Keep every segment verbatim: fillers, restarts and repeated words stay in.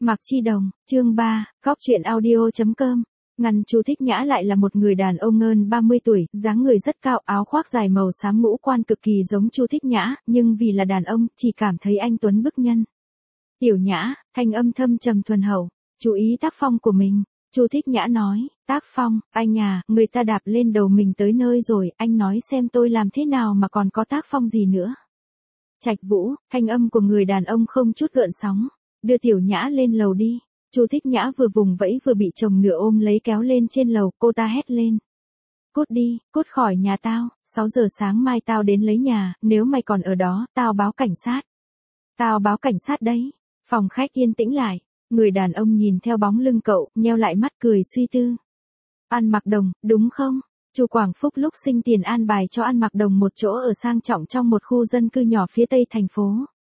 Mạc Chi Đồng, chương ba, Cóc truyện audio chấm com. Ngăn Chu Thích Nhã lại là một người đàn ông hơn ba mươi tuổi, dáng người rất cao, áo khoác dài màu xám, ngũ quan cực kỳ giống Chu Thích Nhã, nhưng vì là đàn ông, chỉ cảm thấy anh tuấn bức nhân. Tiểu Nhã, thanh âm thâm trầm thuần hậu, chú ý tác phong của mình. Chu Thích Nhã nói, tác phong, anh à, người ta đạp lên đầu mình tới nơi rồi, anh nói xem tôi làm thế nào mà còn có tác phong gì nữa. Trạch Vũ, thanh âm của người đàn ông không chút gợn sóng. Đưa Tiểu Nhã lên lầu đi. Chu Thích Nhã vừa vùng vẫy vừa bị chồng nửa ôm lấy kéo lên trên lầu, cô ta hét lên. Cút đi, cút khỏi nhà tao, sáu giờ sáng mai tao đến lấy nhà, nếu mày còn ở đó, tao báo cảnh sát. Tao báo cảnh sát đấy. Phòng khách yên tĩnh lại, người đàn ông nhìn theo bóng lưng cậu, nheo lại mắt cười suy tư. An Mặc Đồng, đúng không? Chu Quảng Phúc lúc sinh tiền an bài cho An Mặc Đồng một chỗ ở sang trọng trong một khu dân cư nhỏ phía tây thành phố.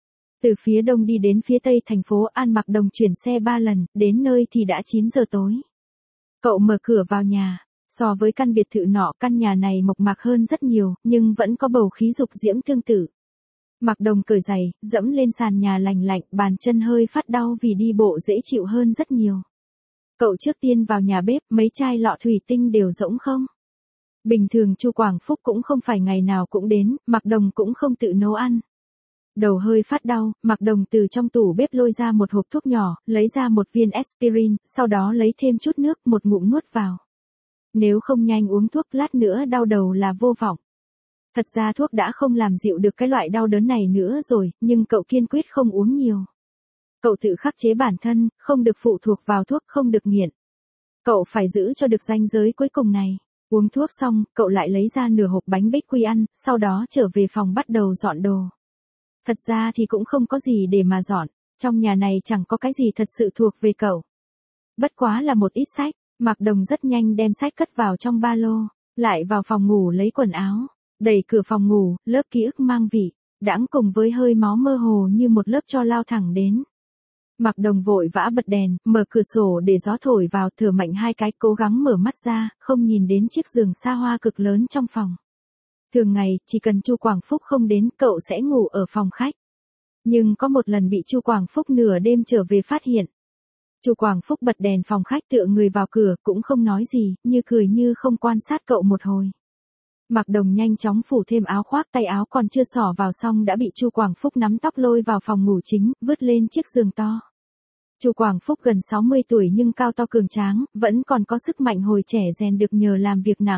Từ phía đông đi đến phía tây thành phố, An Mặc Đồng chuyển xe ba lần, đến nơi thì đã chín giờ tối. Cậu mở cửa vào nhà, so với căn biệt thự nọ, căn nhà này mộc mạc hơn rất nhiều, nhưng vẫn có bầu khí dục diễm tương tự. Mặc Đồng cởi giày, dẫm lên sàn nhà lành lạnh, bàn chân hơi phát đau vì đi bộ dễ chịu hơn rất nhiều. Cậu trước tiên vào nhà bếp, mấy chai lọ thủy tinh đều rỗng không. Bình thường Chu Quảng Phúc cũng không phải ngày nào cũng đến, Mặc Đồng cũng không tự nấu ăn. Đầu hơi phát đau, Mặc Đồng từ trong tủ bếp lôi ra một hộp thuốc nhỏ, lấy ra một viên aspirin, sau đó lấy thêm chút nước, một ngụm nuốt vào. Nếu không nhanh uống thuốc, lát nữa đau đầu là vô vọng. Thật ra thuốc đã không làm dịu được cái loại đau đớn này nữa rồi, nhưng cậu kiên quyết không uống nhiều. Cậu tự khắc chế bản thân, không được phụ thuộc vào thuốc, không được nghiện. Cậu phải giữ cho được ranh giới cuối cùng này. Uống thuốc xong, cậu lại lấy ra nửa hộp bánh bích quy ăn, sau đó trở về phòng bắt đầu dọn đồ. Thật ra thì cũng không có gì để mà dọn, trong nhà này chẳng có cái gì thật sự thuộc về cậu. Bất quá là một ít sách, Mặc Đồng rất nhanh đem sách cất vào trong ba lô, lại vào phòng ngủ lấy quần áo, đẩy cửa phòng ngủ, lớp ký ức mang vị, đãng cùng với hơi máu mơ hồ như một lớp tro lao thẳng đến. Mặc Đồng vội vã bật đèn, mở cửa sổ để gió thổi vào, thở mạnh hai cái, cố gắng mở mắt ra, không nhìn đến chiếc giường xa hoa cực lớn trong phòng. Thường ngày, chỉ cần Chu Quảng Phúc không đến, cậu sẽ ngủ ở phòng khách. Nhưng có một lần bị Chu Quảng Phúc nửa đêm trở về phát hiện. Chu Quảng Phúc bật đèn phòng khách, tựa người vào cửa, cũng không nói gì, như cười như không, quan sát cậu một hồi. Mặc Đồng nhanh chóng phủ thêm áo khoác, tay áo còn chưa xỏ vào xong đã bị Chu Quảng Phúc nắm tóc lôi vào phòng ngủ chính, vứt lên chiếc giường to. Chu Quảng Phúc gần sáu mươi tuổi nhưng cao to cường tráng, vẫn còn có sức mạnh hồi trẻ rèn được nhờ làm việc nặng.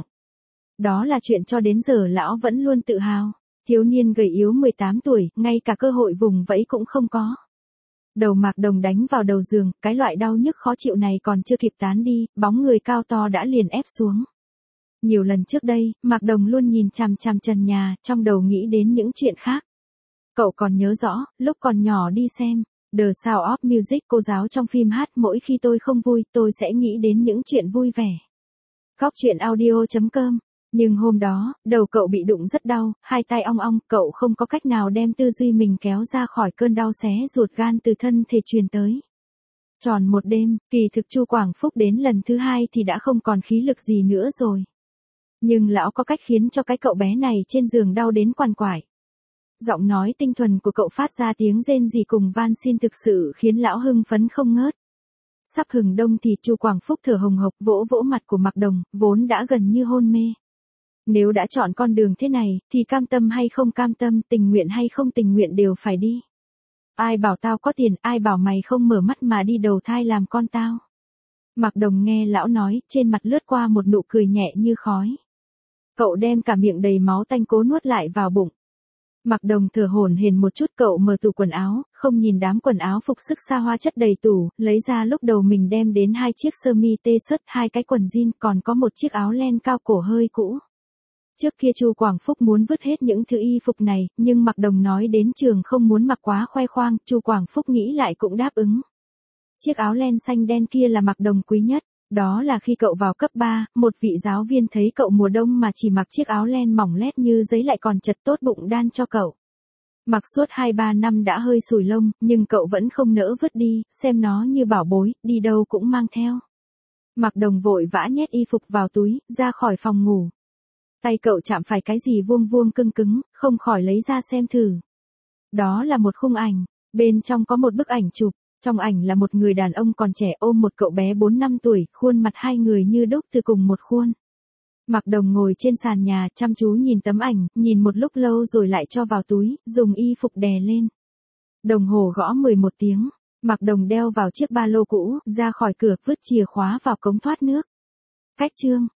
Đó là chuyện cho đến giờ lão vẫn luôn tự hào. Thiếu niên gầy yếu mười tám tuổi, ngay cả cơ hội vùng vẫy cũng không có. Đầu Mặc Đồng đánh vào đầu giường, cái loại đau nhức khó chịu này còn chưa kịp tán đi, bóng người cao to đã liền ép xuống. Nhiều lần trước đây, Mặc Đồng luôn nhìn chằm chằm trần nhà, trong đầu nghĩ đến những chuyện khác. Cậu còn nhớ rõ, lúc còn nhỏ đi xem The Sound of Music, cô giáo trong phim hát, mỗi khi tôi không vui, tôi sẽ nghĩ đến những chuyện vui vẻ. Cóc truyện audio chấm com. Nhưng hôm đó, đầu cậu bị đụng rất đau, hai tay ong ong, cậu không có cách nào đem tư duy mình kéo ra khỏi cơn đau xé ruột gan từ thân thể truyền tới. Tròn một đêm, kỳ thực Chu Quảng Phúc đến lần thứ hai thì đã không còn khí lực gì nữa rồi. Nhưng lão có cách khiến cho cái cậu bé này trên giường đau đến quằn quại. Giọng nói tinh thuần của cậu phát ra tiếng rên rỉ cùng van xin thực sự khiến lão hưng phấn không ngớt. Sắp hừng đông thì Chu Quảng Phúc thở hồng hộc vỗ vỗ mặt của Mặc Đồng, vốn đã gần như hôn mê. Nếu đã chọn con đường thế này, thì cam tâm hay không cam tâm, tình nguyện hay không tình nguyện đều phải đi. Ai bảo tao có tiền, ai bảo mày không mở mắt mà đi đầu thai làm con tao. Mặc Đồng nghe lão nói, trên mặt lướt qua một nụ cười nhẹ như khói. Cậu đem cả miệng đầy máu tanh cố nuốt lại vào bụng. Mặc Đồng thở hổn hển một chút, cậu mở tủ quần áo, không nhìn đám quần áo phục sức xa hoa chất đầy tủ, lấy ra lúc đầu mình đem đến hai chiếc sơ mi t-shirt, hai cái quần jean, còn có một chiếc áo len cao cổ hơi cũ. Trước kia Chu Quảng Phúc muốn vứt hết những thứ y phục này, nhưng Mặc Đồng nói đến trường không muốn mặc quá khoe khoang, Chu Quảng Phúc nghĩ lại cũng đáp ứng. Chiếc áo len xanh đen kia là Mặc Đồng quý nhất, đó là khi cậu vào cấp ba, một vị giáo viên thấy cậu mùa đông mà chỉ mặc chiếc áo len mỏng lét như giấy lại còn chật tốt bụng đan cho cậu. Mặc suốt hai ba năm đã hơi sùi lông, nhưng cậu vẫn không nỡ vứt đi, xem nó như bảo bối, đi đâu cũng mang theo. Mặc Đồng vội vã nhét y phục vào túi, ra khỏi phòng ngủ. Tay cậu chạm phải cái gì vuông vuông cưng cứng, không khỏi lấy ra xem thử. Đó là một khung ảnh, bên trong có một bức ảnh chụp, Trong ảnh là một người đàn ông còn trẻ ôm một cậu bé bốn năm tuổi, khuôn mặt hai người như đúc từ cùng một khuôn. Mạc Đồng ngồi trên sàn nhà, chăm chú nhìn tấm ảnh, nhìn một lúc lâu rồi lại cho vào túi, dùng y phục đè lên. Đồng hồ gõ mười một tiếng, Mạc Đồng đeo vào chiếc ba lô cũ, ra khỏi cửa, vứt chìa khóa vào cống thoát nước. Cách chương